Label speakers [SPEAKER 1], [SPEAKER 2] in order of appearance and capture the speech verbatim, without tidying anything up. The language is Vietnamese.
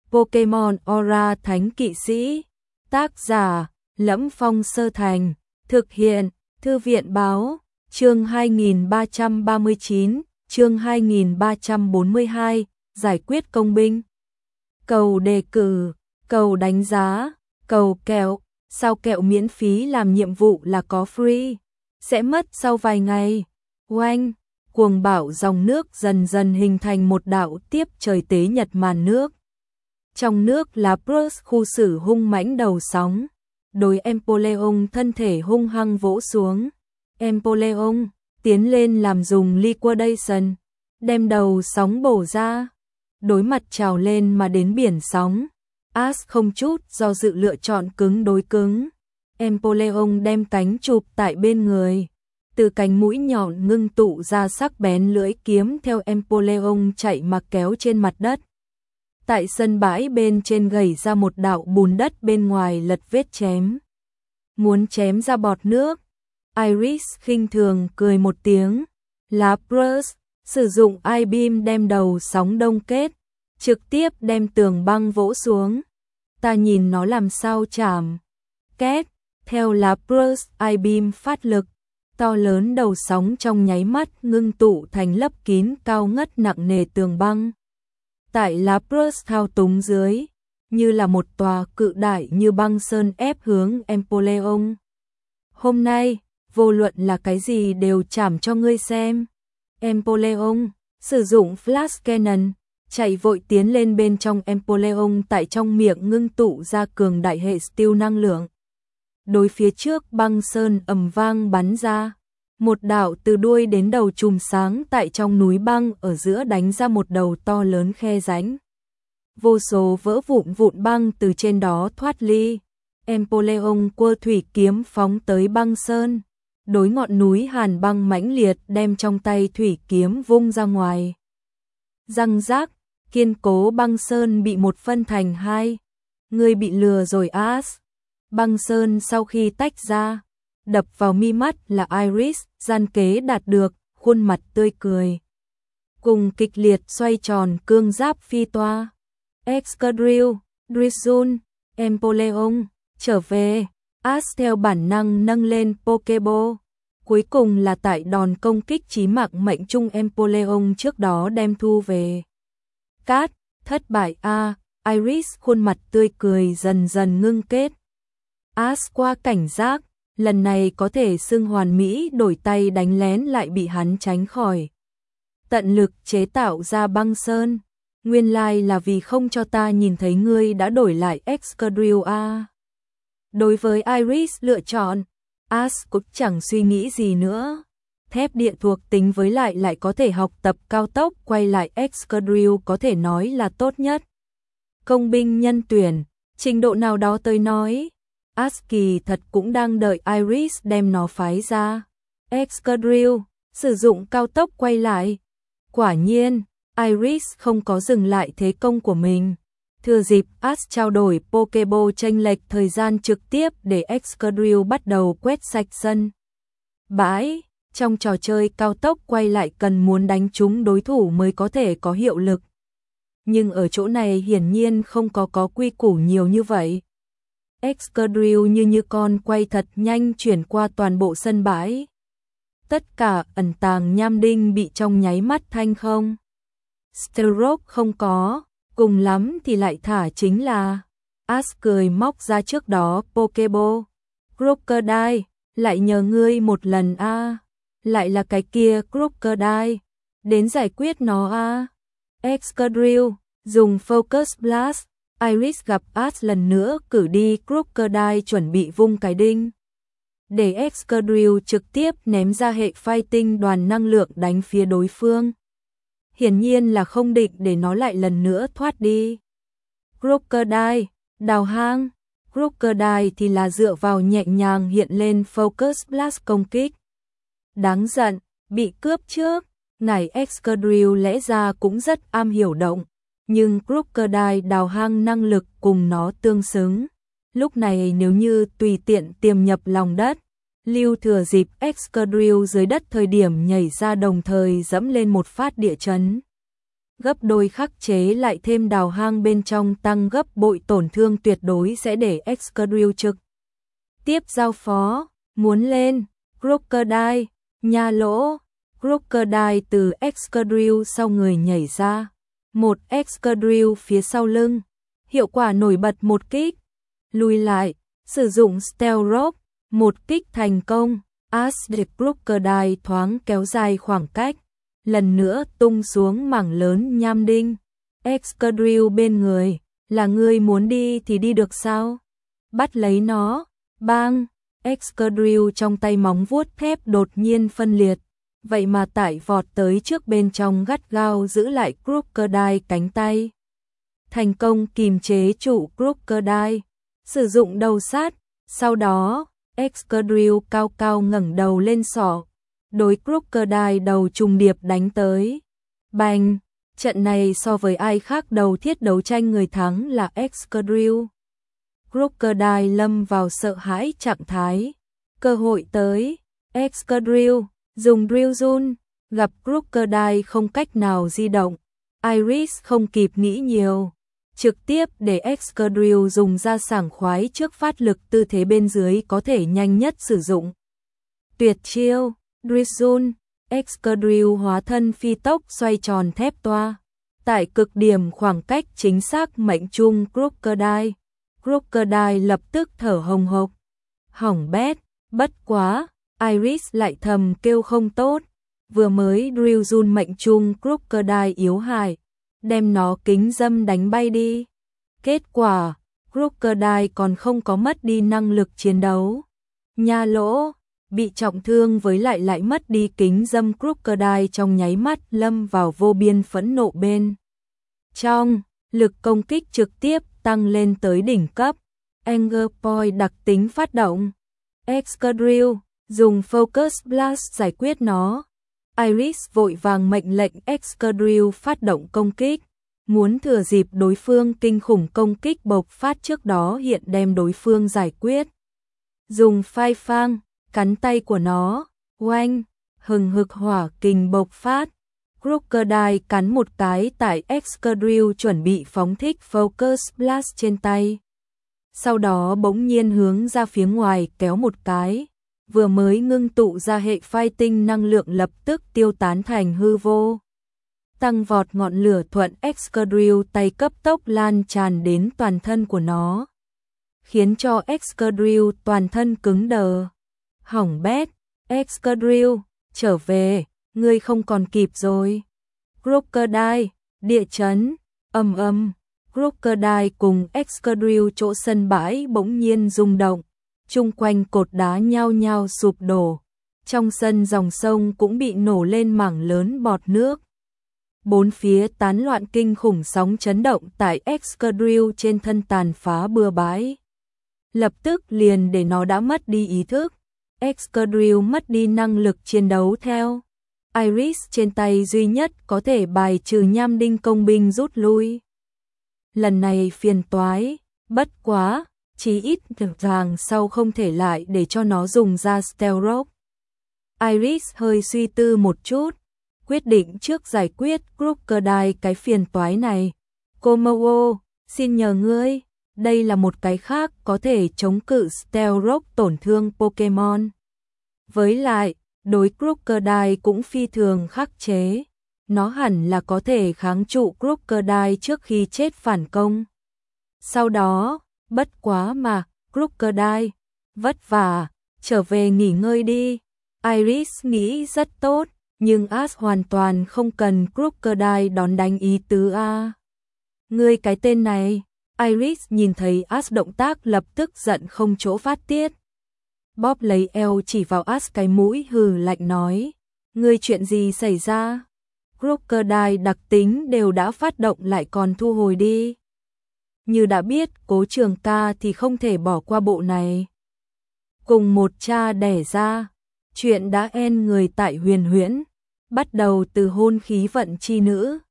[SPEAKER 1] Pokemon Aura Thánh Kỵ Sĩ. Tác giả: Lẫm Phong Sơ Thành. Thực hiện: Thư viện Báo. Chương hai nghìn ba trăm ba mươi chín, chương hai nghìn ba trăm bốn mươi hai, giải quyết công binh. Cầu đề cử, cầu đánh giá, cầu kẹo, sao kẹo miễn phí làm nhiệm vụ là có free, sẽ mất sau vài ngày. Oanh, cuồng bão dòng nước dần dần hình thành một đạo tiếp trời tế nhật màn nước. Trong nước là Bruce khu xử hung mãnh đầu sóng, đối Empoleon thân thể hung hăng vỗ xuống. Empoleon tiến lên làm dùng liquidation, đem đầu sóng bổ ra, đối mặt trào lên mà đến biển sóng. Ash không chút do dự lựa chọn cứng đối cứng. Empoleon đem cánh chụp tại bên người, từ cánh mũi nhọn ngưng tụ ra sắc bén lưỡi kiếm theo Empoleon chạy mà kéo trên mặt đất. Tại sân bãi bên trên gầy ra một đạo bùn đất bên ngoài lật vết chém. Muốn chém ra bọt nước. Iris khinh thường cười một tiếng. Lapras sử dụng I-beam đem đầu sóng đông kết, trực tiếp đem tường băng vỗ xuống. Ta nhìn nó làm sao chảm. Két, theo Lapras I-beam phát lực, to lớn đầu sóng trong nháy mắt ngưng tụ thành lấp kín cao ngất nặng nề tường băng. Tại Lapras thao túng dưới, như là một tòa cự đại như băng sơn ép hướng Empoleon. Hôm nay, vô luận là cái gì đều chảm cho ngươi xem. Empoleon sử dụng Flash Cannon, chạy vội tiến lên bên trong Empoleon, tại trong miệng ngưng tụ ra cường đại hệ steel năng lượng. Đối phía trước băng sơn ầm vang bắn ra, một đạo từ đuôi đến đầu chùm sáng tại trong núi băng ở giữa đánh ra một đầu to lớn khe rãnh. Vô số vỡ vụn vụn băng từ trên đó thoát ly. Empoleon quơ thủy kiếm phóng tới băng sơn, đối ngọn núi hàn băng mãnh liệt đem trong tay thủy kiếm vung ra ngoài. Răng rác, kiên cố băng sơn bị một phân thành hai. Ngươi bị lừa rồi Ash. Băng sơn sau khi tách ra, đập vào mi mắt là Iris, gian kế đạt được, khuôn mặt tươi cười. Cùng kịch liệt xoay tròn cương giáp phi toa. Excadrill, Drizzle, Empoleon, trở về. Ash theo bản năng nâng lên Pokeball. Cuối cùng là tại đòn công kích chí mạng mệnh trung Empoleon trước đó đem thu về. Cát, thất bại a. À, Iris khuôn mặt tươi cười dần dần ngưng kết. Ash qua cảnh giác, lần này có thể xưng hoàn mỹ đổi tay đánh lén lại bị hắn tránh khỏi. Tận lực chế tạo ra băng sơn, nguyên lai là vì không cho ta nhìn thấy ngươi đã đổi lại Excadrill a. Đối với Iris lựa chọn, Ash cũng chẳng suy nghĩ gì nữa. Thép địa thuộc tính với lại lại có thể học tập cao tốc quay lại Excadrill có thể nói là tốt nhất. Công binh nhân tuyển, trình độ nào đó tôi nói. Ash kỳ thật cũng đang đợi Iris đem nó phái ra. Excadrill, sử dụng cao tốc quay lại. Quả nhiên, Iris không có dừng lại thế công của mình. Thừa dịp Ash trao đổi Pokeball chênh lệch thời gian trực tiếp để Excadrill bắt đầu quét sạch sân bãi. Trong trò chơi cao tốc quay lại cần muốn đánh trúng đối thủ mới có thể có hiệu lực. Nhưng ở chỗ này hiển nhiên không có có quy củ nhiều như vậy. Excadrill như như con quay thật nhanh chuyển qua toàn bộ sân bãi. Tất cả ẩn tàng nham đinh bị trong nháy mắt thanh không. Stroke không có, cùng lắm thì lại thả chính là. Ash cười móc ra trước đó Pokeball. Crocodile, lại nhờ ngươi một lần a. À. Lại là cái kia Crocodile, đến giải quyết nó a. À. Excadrill, dùng Focus Blast. Iris gặp Ash lần nữa cử đi Crocodile chuẩn bị vung cái đinh. Để Excadrill trực tiếp ném ra hệ fighting đoàn năng lượng đánh phía đối phương. Hiển nhiên là không định để nó lại lần nữa thoát đi. Crocodile, đào hang. Crocodile thì là dựa vào nhẹ nhàng hiện lên Focus Blast công kích. Đáng giận, bị cướp trước. Ngài Excadrill lẽ ra cũng rất am hiểu động. Nhưng Crocodile đào hang năng lực cùng nó tương xứng. Lúc này nếu như tùy tiện tiềm nhập lòng đất, lưu thừa dịp Excadrill dưới đất thời điểm nhảy ra đồng thời dẫm lên một phát địa chấn. gấp đôi khắc chế lại thêm đào hang bên trong tăng gấp bội tổn thương tuyệt đối sẽ để Excadrill trực tiếp giao phó, muốn lên, Crocodile, nha lỗ, Crocodile từ Excadrill sau người nhảy ra, một Excadrill phía sau lưng, hiệu quả nổi bật một kích, lùi lại, sử dụng Stealth Rope, một kích thành công, As the Crocodile thoáng kéo dài khoảng cách, lần nữa tung xuống mảng lớn nham đinh, Excadrill bên người, là ngươi muốn đi thì đi được sao? Bắt lấy nó, bang, Excadrill trong tay móng vuốt thép đột nhiên phân liệt, vậy mà tải vọt tới trước bên trong gắt gao giữ lại Crocodile cánh tay. Thành công kìm chế trụ Crocodile, sử dụng đầu sát, sau đó, Excadrill cao cao ngẩng đầu lên sọ, đối Crocodile đầu trùng điệp đánh tới. Bành, trận này so với ai khác đầu thiết đấu tranh người thắng là Excadrill. Crocodile lâm vào sợ hãi trạng thái. Cơ hội tới, Excadrill dùng Drill Zone, gặp Crocodile không cách nào di động. Iris không kịp nghĩ nhiều, trực tiếp để Excadrill dùng ra sảng khoái trước phát lực tư thế bên dưới có thể nhanh nhất sử dụng. Tuyệt chiêu, Drill Zone, Excadrill hóa thân phi tốc xoay tròn thép toa. Tại cực điểm khoảng cách chính xác mệnh trung Crocodile. Crocodile lập tức thở hồng hộc. Hỏng bét, bất quá, Iris lại thầm kêu không tốt. Vừa mới Drill Zone mệnh trung Crocodile yếu hại, đem nó kính dâm đánh bay đi. Kết quả, Crocodile còn không có mất đi năng lực chiến đấu. Nha lỗ, bị trọng thương với lại lại mất đi kính dâm Crocodile trong nháy mắt lâm vào vô biên phẫn nộ bên. Trong, lực công kích trực tiếp tăng lên tới đỉnh cấp. Anger Point đặc tính phát động. Excadrill dùng Focus Blast giải quyết nó. Iris vội vàng mệnh lệnh Excadrill phát động công kích, muốn thừa dịp đối phương kinh khủng công kích bộc phát trước đó hiện đem đối phương giải quyết. Dùng phai phang, cắn tay của nó, oanh, hừng hực hỏa kình bộc phát. Crocodile cắn một cái tại Excadrill chuẩn bị phóng thích Focus Blast trên tay. Sau đó bỗng nhiên hướng ra phía ngoài kéo một cái, vừa mới ngưng tụ ra hệ fighting năng lượng lập tức tiêu tán thành hư vô. Tăng vọt ngọn lửa thuận Excadrill tay cấp tốc lan tràn đến toàn thân của nó, khiến cho Excadrill toàn thân cứng đờ. Hỏng bét, Excadrill, trở về, ngươi không còn kịp rồi. Crocodile, địa chấn, ầm ầm, Crocodile cùng Excadrill chỗ sân bãi bỗng nhiên rung động, chung quanh cột đá nhao nhao sụp đổ, trong sân dòng sông cũng bị nổ lên mảng lớn bọt nước. Bốn phía tán loạn kinh khủng sóng chấn động tại Excadrill trên thân tàn phá bừa bãi. Lập tức liền để nó đã mất đi ý thức. Excadrill mất đi năng lực chiến đấu theo. Iris trên tay duy nhất có thể bài trừ nham đinh công binh rút lui. Lần này phiền toái, bất quá, chí ít được ràng sau không thể lại để cho nó dùng ra Stealth Rope. Iris hơi suy tư một chút, quyết định trước giải quyết Crocodile cái phiền toái này. Komodo, xin nhờ ngươi, đây là một cái khác có thể chống cự Stealth Rope tổn thương Pokemon. Với lại, đối Crocodile cũng phi thường khắc chế. Nó hẳn là có thể kháng trụ Crocodile trước khi chết phản công. Sau đó, bất quá mà, Crocodile, vất vả, trở về nghỉ ngơi đi. Iris nghĩ rất tốt, nhưng Ash hoàn toàn không cần Crocodile đón đánh ý tứ a. Ngươi cái tên này, Iris nhìn thấy Ash động tác lập tức giận không chỗ phát tiết. Bóp lấy eo chỉ vào Ash cái mũi hừ lạnh nói, ngươi chuyện gì xảy ra? Crocodile đặc tính đều đã phát động lại còn thu hồi đi. Như đã biết Cố Trường Ca thì không thể bỏ qua bộ này. Cùng một cha đẻ ra, chuyện đã en người tại Huyền Huyễn, bắt đầu từ hôn khí vận chi nữ.